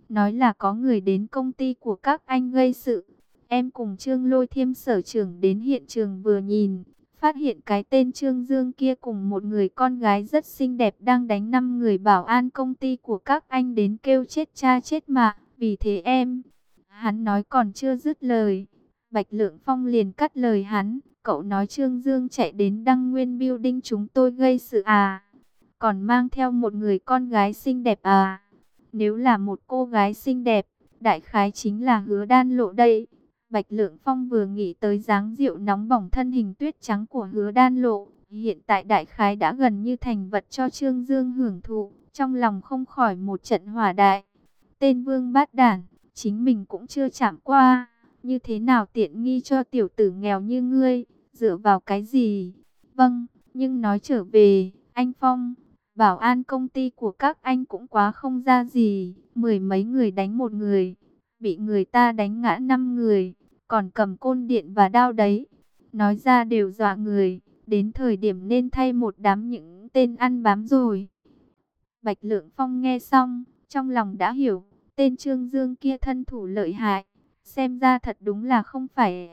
nói là có người đến công ty của các anh gây sự. Em cùng Trương Lôi Thiêm sở trưởng đến hiện trường vừa nhìn, phát hiện cái tên Trương Dương kia cùng một người con gái rất xinh đẹp đang đánh 5 người bảo an công ty của các anh đến kêu chết cha chết mạ. Vì thế em... Hắn nói còn chưa dứt lời, Bạch Lượng Phong liền cắt lời hắn. Cậu nói Trương Dương chạy đến Đăng Nguyên Building chúng tôi gây sự à? Còn mang theo một người con gái xinh đẹp à? Nếu là một cô gái xinh đẹp, đại khái chính là Hứa Đan Lộ đây. Bạch Lượng Phong vừa nghĩ tới dáng rượu nóng bỏng thân hình tuyết trắng của Hứa Đan Lộ, hiện tại đại khái đã gần như thành vật cho Trương Dương hưởng thụ, trong lòng không khỏi một trận hỏa đại. Tên vương bát đản, chính mình cũng chưa chạm qua, như thế nào tiện nghi cho tiểu tử nghèo như ngươi, dựa vào cái gì? Vâng, nhưng nói trở về, anh Phong, bảo an công ty của các anh cũng quá không ra gì, 10 mấy người đánh một người, bị người ta đánh ngã 5 người, còn cầm côn điện và đao đấy. Nói ra đều dọa người, đến thời điểm nên thay một đám những tên ăn bám rồi. Bạch Lượng Phong nghe xong, trong lòng đã hiểu, tên Trương Dương kia thân thủ lợi hại, xem ra thật đúng là không phải...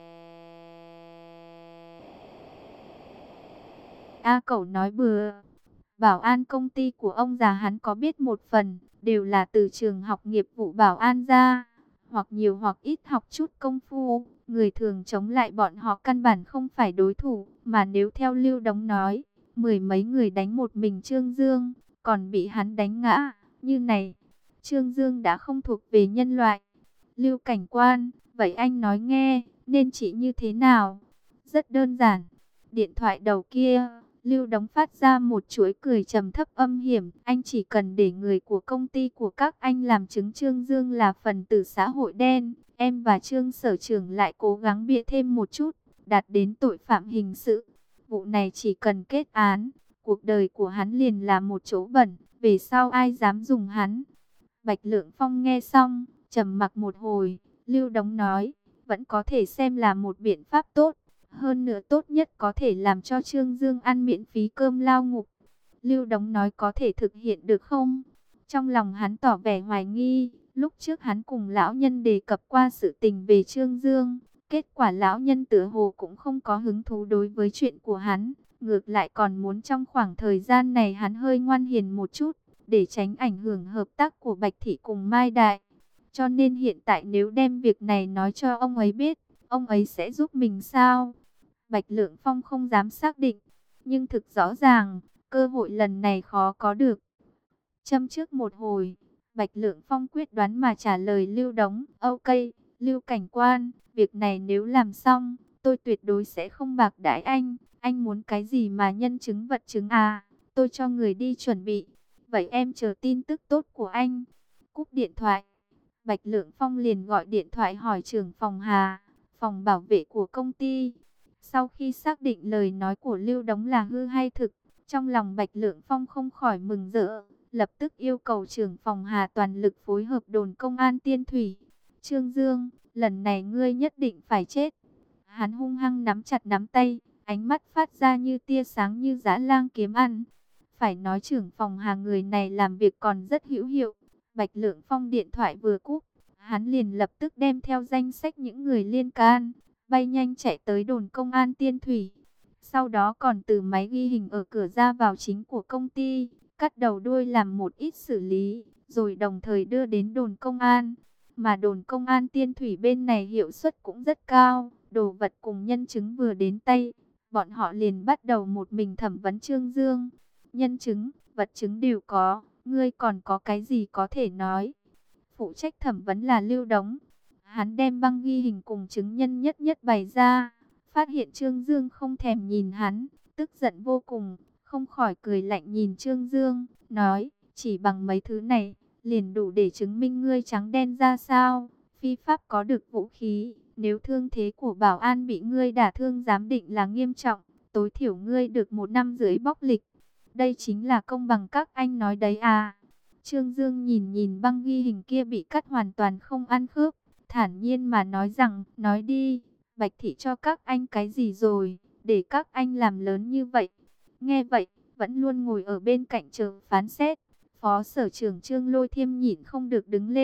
Cậu nói bừa. Bảo an công ty của ông già hắn có biết một phần, đều là từ trường học nghiệp vụ bảo an ra, hoặc nhiều hoặc ít học chút công phu, người thường chống lại bọn họ căn bản không phải đối thủ, mà nếu theo Lưu Đống nói, 10 mấy người đánh một mình Trương Dương, còn bị hắn đánh ngã, như này, Trương Dương đã không thuộc về nhân loại. Lưu cảnh quan, vậy anh nói nghe, nên trị như thế nào? Rất đơn giản, điện thoại đầu kia... Lưu Đống phát ra một chuỗi cười trầm thấp âm hiểm. Anh chỉ cần để người của công ty của các anh làm chứng Trương Dương là phần tử xã hội đen. Em và Trương sở trưởng lại cố gắng bịa thêm một chút, đạt đến tội phạm hình sự. Vụ này chỉ cần kết án, cuộc đời của hắn liền là một chỗ bẩn. Về sau ai dám dùng hắn? Bạch Lượng Phong nghe xong, trầm mặc một hồi. Lưu Đống nói, vẫn có thể xem là một biện pháp tốt. Hơn nữa tốt nhất có thể làm cho Trương Dương ăn miễn phí cơm lao ngục. Lưu Đống nói có thể thực hiện được không? Trong lòng hắn tỏ vẻ hoài nghi. Lúc trước hắn cùng lão nhân đề cập qua sự tình về Trương Dương. Kết quả lão nhân tựa hồ cũng không có hứng thú đối với chuyện của hắn. Ngược lại còn muốn trong khoảng thời gian này hắn hơi ngoan hiền một chút, để tránh ảnh hưởng hợp tác của Bạch Thị cùng Mai Đại. Cho nên hiện tại nếu đem việc này nói cho ông ấy biết, ông ấy sẽ giúp mình sao? Bạch Lượng Phong không dám xác định, nhưng thực rõ ràng, cơ hội lần này khó có được. Châm trước một hồi, Bạch Lượng Phong quyết đoán mà trả lời Lưu Đống. Ok, Lưu cảnh quan, việc này nếu làm xong, tôi tuyệt đối sẽ không bạc đãi anh. Anh muốn cái gì mà nhân chứng vật chứng à? Tôi cho người đi chuẩn bị. Vậy em chờ tin tức tốt của anh. Cúp điện thoại, Bạch Lượng Phong liền gọi điện thoại hỏi trưởng phòng Hà, phòng bảo vệ của công ty. Sau khi xác định lời nói của Lưu Đống là hư hay thực, trong lòng Bạch Lượng Phong không khỏi mừng rỡ, lập tức yêu cầu trưởng phòng Hà toàn lực phối hợp đồn công an Tiên Thủy. Trương Dương, lần này ngươi nhất định phải chết. Hắn hung hăng nắm chặt nắm tay, ánh mắt phát ra như tia sáng như dã lang kiếm ăn. Phải nói trưởng phòng Hà người này làm việc còn rất hữu hiệu. Bạch Lượng Phong điện thoại vừa cúp, hắn liền lập tức đem theo danh sách những người liên can, bay nhanh chạy tới đồn công an Tiên Thủy. Sau đó còn từ máy ghi hình ở cửa ra vào chính của công ty, cắt đầu đuôi làm một ít xử lý, rồi đồng thời đưa đến đồn công an. Mà đồn công an Tiên Thủy bên này hiệu suất cũng rất cao, đồ vật cùng nhân chứng vừa đến tay, bọn họ liền bắt đầu một mình thẩm vấn Trương Dương. Nhân chứng, vật chứng đều có, ngươi còn có cái gì có thể nói? Phụ trách thẩm vấn là Lưu Đống. Hắn đem băng ghi hình cùng chứng nhân nhất nhất bày ra, phát hiện Trương Dương không thèm nhìn hắn, tức giận vô cùng, không khỏi cười lạnh nhìn Trương Dương, nói, chỉ bằng mấy thứ này, liền đủ để chứng minh ngươi trắng đen ra sao? Phi pháp có được vũ khí, nếu thương thế của bảo an bị ngươi đả thương giám định là nghiêm trọng, tối thiểu ngươi được 1 năm rưỡi bóc lịch. Đây chính là công bằng các anh nói đấy à? Trương Dương nhìn nhìn băng ghi hình kia bị cắt hoàn toàn không ăn khớp, thản nhiên mà nói rằng, nói đi, Bạch Thị cho các anh cái gì rồi, để các anh làm lớn như vậy. Nghe vậy, vẫn luôn ngồi ở bên cạnh chờ phán xét, Phó Sở trưởng Trương Lôi Thiêm nhịn không được đứng lên,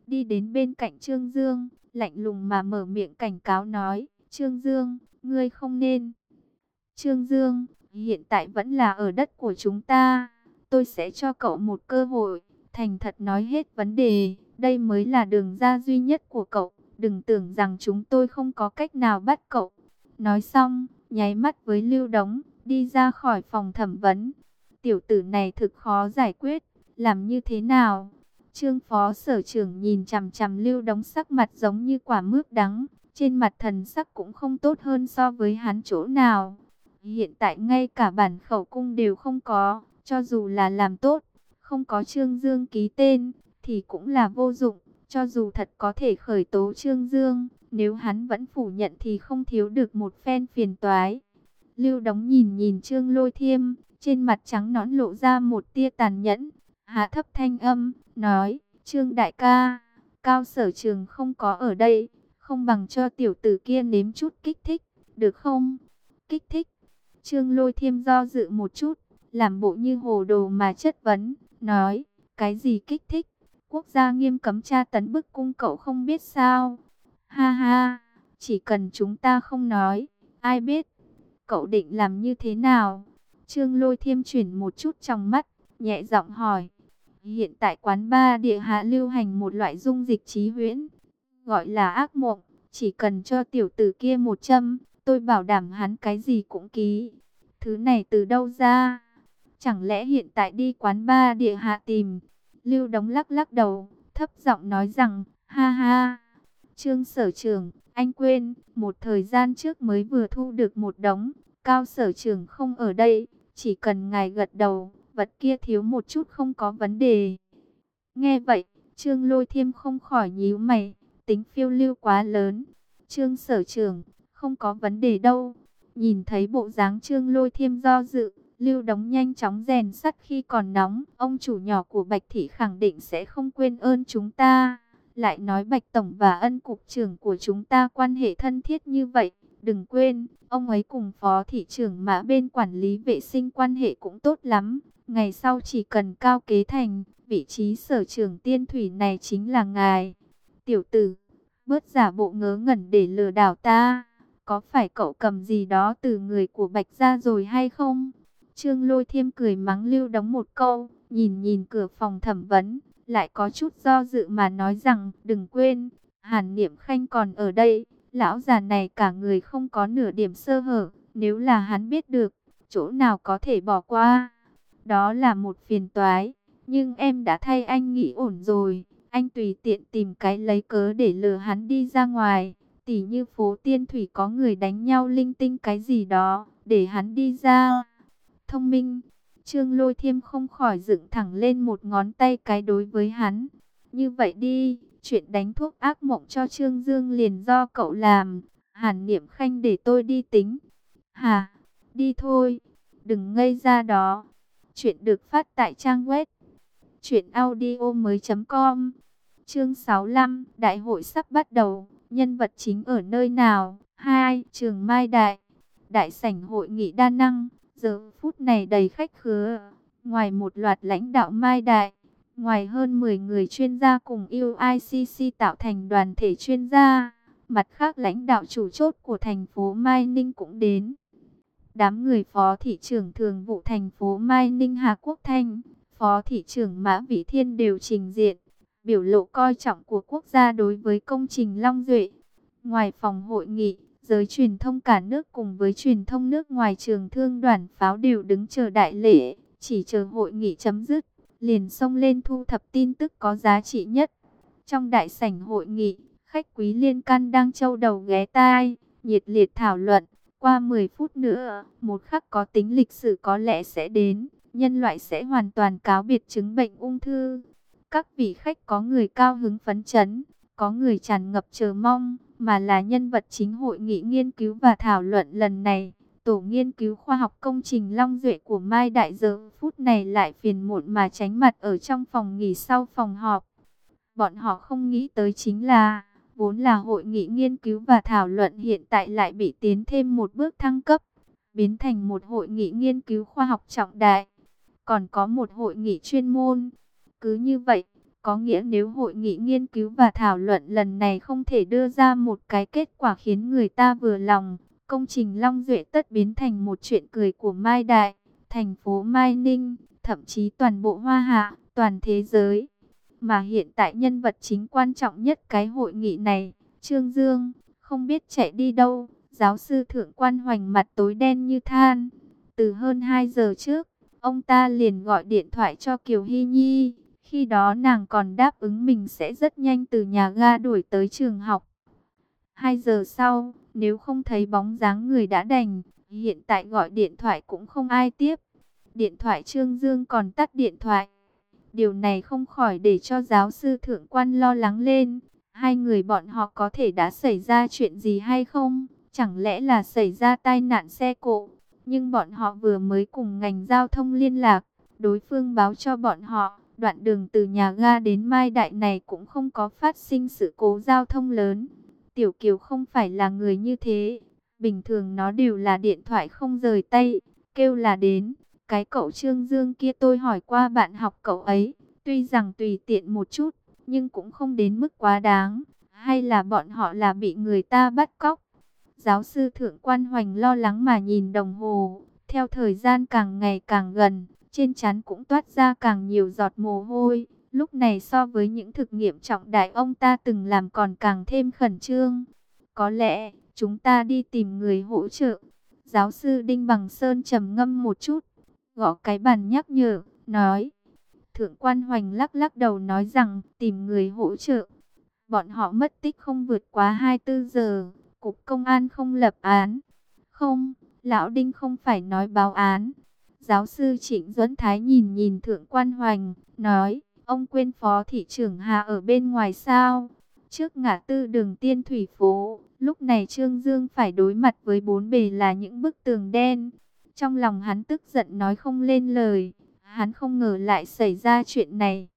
đi đến bên cạnh Trương Dương, lạnh lùng mà mở miệng cảnh cáo nói, Trương Dương, ngươi không nên. Trương Dương, hiện tại vẫn là ở đất của chúng ta, tôi sẽ cho cậu một cơ hội, thành thật nói hết vấn đề, đây mới là đường ra duy nhất của cậu, đừng tưởng rằng chúng tôi không có cách nào bắt cậu. Nói xong, nháy mắt với Lưu Đống, đi ra khỏi phòng thẩm vấn. Tiểu tử này thực khó giải quyết, làm như thế nào? Trương phó sở trưởng nhìn chằm chằm Lưu Đống, sắc mặt giống như quả mướp đắng, trên mặt thần sắc cũng không tốt hơn so với hắn chỗ nào. Hiện tại ngay cả bản khẩu cung đều không có, cho dù là làm tốt, không có Trương Dương ký tên, thì cũng là vô dụng. Cho dù thật có thể khởi tố Trương Dương, nếu hắn vẫn phủ nhận thì không thiếu được một phen phiền toái. Lưu Đống nhìn nhìn Trương Lôi Thiêm, trên mặt trắng nõn lộ ra một tia tàn nhẫn, hạ thấp thanh âm, nói, Trương đại ca, Cao sở trường không có ở đây, không bằng cho tiểu tử kia nếm chút kích thích, được không? Kích thích. Trương Lôi Thiêm do dự một chút, làm bộ như hồ đồ mà chất vấn, nói, cái gì kích thích? Quốc gia nghiêm cấm tra tấn bức cung cậu không biết sao? Ha ha, chỉ cần chúng ta không nói, ai biết? Cậu định làm như thế nào? Trương Lôi Thiêm chuyển một chút trong mắt, nhẹ giọng hỏi. Hiện tại quán bar địa hạ lưu hành một loại dung dịch trí huyễn, gọi là ác mộng. Chỉ cần cho tiểu tử kia một châm, tôi bảo đảm hắn cái gì cũng ký. Thứ này từ đâu ra? Chẳng lẽ hiện tại đi quán bar địa hạ tìm? Lưu Đống lắc lắc đầu, thấp giọng nói rằng, ha ha, Trương sở trưởng, anh quên, một thời gian trước mới vừa thu được một đống, Cao sở trưởng không ở đây, chỉ cần ngài gật đầu, vật kia thiếu một chút không có vấn đề. Nghe vậy, Trương Lôi Thiêm không khỏi nhíu mày, tính phiêu lưu quá lớn. Trương sở trưởng, không có vấn đề đâu. Nhìn thấy bộ dáng Trương Lôi Thiêm do dự, Lưu Đống nhanh chóng rèn sắt khi còn nóng. Ông chủ nhỏ của Bạch Thị khẳng định sẽ không quên ơn chúng ta. Lại nói Bạch Tổng và Ân Cục trưởng của chúng ta quan hệ thân thiết như vậy. Đừng quên, ông ấy cùng Phó Thị trưởng Mã bên quản lý vệ sinh quan hệ cũng tốt lắm. Ngày sau chỉ cần cao kế thành, vị trí sở trưởng Tiên Thủy này chính là ngài. Tiểu tử, bớt giả bộ ngớ ngẩn để lừa đảo ta. Có phải cậu cầm gì đó từ người của Bạch gia rồi hay không? Trương Lôi Thiêm cười mắng Lưu Đống một câu, nhìn nhìn cửa phòng thẩm vấn, lại có chút do dự mà nói rằng, đừng quên, Hàn Niệm Khanh còn ở đây, lão già này cả người không có nửa điểm sơ hở, nếu là hắn biết được, chỗ nào có thể bỏ qua. Đó là một phiền toái, nhưng em đã thay anh nghĩ ổn rồi, anh tùy tiện tìm cái lấy cớ để lừa hắn đi ra ngoài. Tỉ như phố Tiên Thủy có người đánh nhau linh tinh cái gì đó, để hắn đi ra. Thông minh, Trương Lôi Thiêm không khỏi dựng thẳng lên một ngón tay cái đối với hắn. Như vậy đi, chuyện đánh thuốc ác mộng cho Trương Dương liền do cậu làm. Hàn Niệm Khanh để tôi đi tính. Hả? Đi thôi, đừng ngây ra đó. Chuyện được phát tại trang web truyệnaudiomoi.com. Chương 65, đại hội sắp bắt đầu. Nhân vật chính ở nơi nào? 2. Trường Mai Đại. Đại sảnh hội nghị đa năng, giờ phút này đầy khách khứa. Ngoài một loạt lãnh đạo Mai Đại, ngoài hơn 10 người chuyên gia cùng UICC tạo thành đoàn thể chuyên gia, mặt khác lãnh đạo chủ chốt của thành phố Mai Ninh cũng đến. Đám người Phó Thị trưởng Thường vụ thành phố Mai Ninh Hà Quốc Thanh, Phó Thị trưởng Mã Vĩ Thiên đều trình diện, biểu lộ coi trọng của quốc gia đối với công trình Long Duệ. Ngoài phòng hội nghị, giới truyền thông cả nước cùng với truyền thông nước ngoài Trường Thương Đoàn Pháo đều đứng chờ đại lễ, chỉ chờ hội nghị chấm dứt, liền xông lên thu thập tin tức có giá trị nhất. Trong đại sảnh hội nghị, khách quý liên can đang châu đầu ghé tai, nhiệt liệt thảo luận. Qua 10 phút nữa, một khắc có tính lịch sử có lẽ sẽ đến, nhân loại sẽ hoàn toàn cáo biệt chứng bệnh ung thư. Các vị khách có người cao hứng phấn chấn, có người tràn ngập chờ mong, mà là nhân vật chính hội nghị nghiên cứu và thảo luận lần này. Tổ nghiên cứu khoa học công trình Long Duệ của Mai Đại giờ phút này lại phiền muộn mà tránh mặt ở trong phòng nghỉ sau phòng họp. Bọn họ không nghĩ tới chính là, vốn là hội nghị nghiên cứu và thảo luận hiện tại lại bị tiến thêm một bước thăng cấp, biến thành một hội nghị nghiên cứu khoa học trọng đại, còn có một hội nghị chuyên môn. Cứ như vậy, Có nghĩa nếu hội nghị nghiên cứu và thảo luận lần này không thể đưa ra một cái kết quả khiến người ta vừa lòng, công trình Long Duệ tất biến thành một chuyện cười của Mai Đại, thành phố Mai Ninh, thậm chí toàn bộ Hoa Hạ, toàn thế giới. Mà hiện tại nhân vật chính quan trọng nhất cái hội nghị này, Trương Dương, không biết chạy đi đâu. Giáo sư Thượng Quan Hoành mặt tối đen như than. Từ hơn 2 giờ trước, ông ta liền gọi điện thoại cho Kiều Hy Nhi. Khi đó nàng còn đáp ứng mình sẽ rất nhanh từ nhà ga đuổi tới trường học. 2 giờ sau, nếu không thấy bóng dáng người đã đành, hiện tại gọi điện thoại cũng không ai tiếp. Điện thoại Trương Dương còn tắt điện thoại. Điều này không khỏi để cho giáo sư Thượng Quan lo lắng lên. Hai người bọn họ có thể đã xảy ra chuyện gì hay không? Chẳng lẽ là xảy ra tai nạn xe cộ? Nhưng bọn họ vừa mới cùng ngành giao thông liên lạc. Đối phương báo cho bọn họ, đoạn đường từ nhà ga đến Mai Đại này cũng không có phát sinh sự cố giao thông lớn. Tiểu Kiều không phải là người như thế. Bình thường nó đều là điện thoại không rời tay, kêu là đến. Cái cậu Trương Dương kia tôi hỏi qua bạn học cậu ấy, tuy rằng tùy tiện một chút, nhưng cũng không đến mức quá đáng. Hay là bọn họ là bị người ta bắt cóc? Giáo sư Thượng Quan Hoành lo lắng mà nhìn đồng hồ. Theo thời gian càng ngày càng gần, trên trán cũng toát ra càng nhiều giọt mồ hôi. Lúc này so với những thực nghiệm trọng đại ông ta từng làm còn càng thêm khẩn trương. Có lẽ chúng ta đi tìm người hỗ trợ. Giáo sư Đinh Bằng Sơn trầm ngâm một chút, gõ cái bàn nhắc nhở, nói. Thượng Quan Hoành lắc lắc đầu nói rằng tìm người hỗ trợ. Bọn họ mất tích không vượt quá 24 giờ. Cục công an không lập án. Không, lão Đinh không phải nói báo án. Giáo sư Trịnh Duẫn Thái nhìn nhìn Thượng Quan Hoành, nói, ông quên phó thị trưởng Hà ở bên ngoài sao? Trước ngã tư đường Tiên Thủy Phố, lúc này Trương Dương phải đối mặt với bốn bề là những bức tường đen. Trong lòng hắn tức giận nói không lên lời, hắn không ngờ lại xảy ra chuyện này.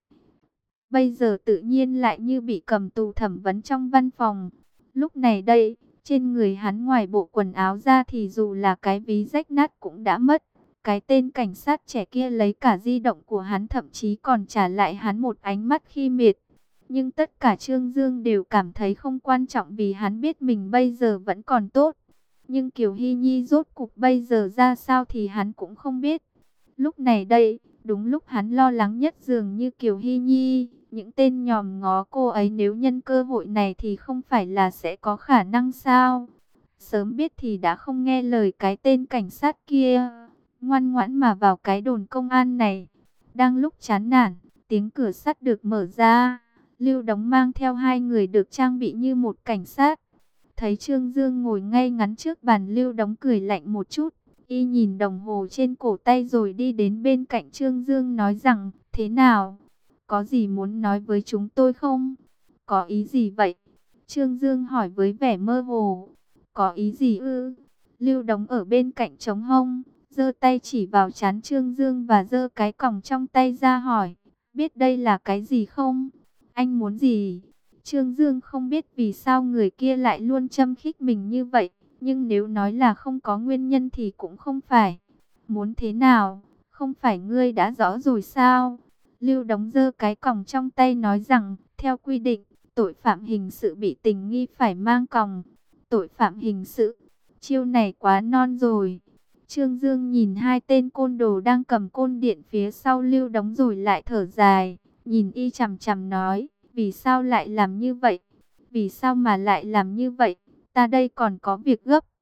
Bây giờ tự nhiên lại như bị cầm tù thẩm vấn trong văn phòng. Lúc này đây, trên người hắn ngoài bộ quần áo ra thì dù là cái ví rách nát cũng đã mất. Cái tên cảnh sát trẻ kia lấy cả di động của hắn, thậm chí còn trả lại hắn một ánh mắt khi miệt. Nhưng tất cả Trương Dương đều cảm thấy không quan trọng vì hắn biết mình bây giờ vẫn còn tốt. Nhưng Kiều Hy Nhi rốt cục bây giờ ra sao thì hắn cũng không biết. Lúc này đây, đúng lúc hắn lo lắng nhất dường như Kiều Hy Nhi, những tên nhòm ngó cô ấy nếu nhân cơ hội này thì không phải là sẽ có khả năng sao? Sớm biết thì đã không nghe lời cái tên cảnh sát kia, ngoan ngoãn mà vào cái đồn công an này. Đang lúc chán nản, tiếng cửa sắt được mở ra, Lưu Đống mang theo hai người được trang bị như một cảnh sát. Thấy Trương Dương ngồi ngay ngắn trước bàn, Lưu Đống cười lạnh một chút. Y nhìn đồng hồ trên cổ tay rồi đi đến bên cạnh Trương Dương nói rằng, thế nào? Có gì muốn nói với chúng tôi không? Có ý gì vậy? Trương Dương hỏi với vẻ mơ hồ. Có ý gì ư? Lưu Đống ở bên cạnh trống hông, giơ tay chỉ vào trán Trương Dương và giơ cái còng trong tay ra hỏi, biết đây là cái gì không? Anh muốn gì? Trương Dương không biết vì sao người kia lại luôn châm khích mình như vậy, nhưng nếu nói là không có nguyên nhân thì cũng không phải. Muốn thế nào? Không phải ngươi đã rõ rồi sao? Lưu Đống giơ cái còng trong tay nói rằng, theo quy định, tội phạm hình sự bị tình nghi phải mang còng. Tội phạm hình sự, chiêu này quá non rồi. Trương Dương nhìn hai tên côn đồ đang cầm côn điện phía sau Lưu Đống rồi lại thở dài, nhìn y chằm chằm nói, vì sao lại làm như vậy? Vì sao mà lại làm như vậy? Ta đây còn có việc gấp.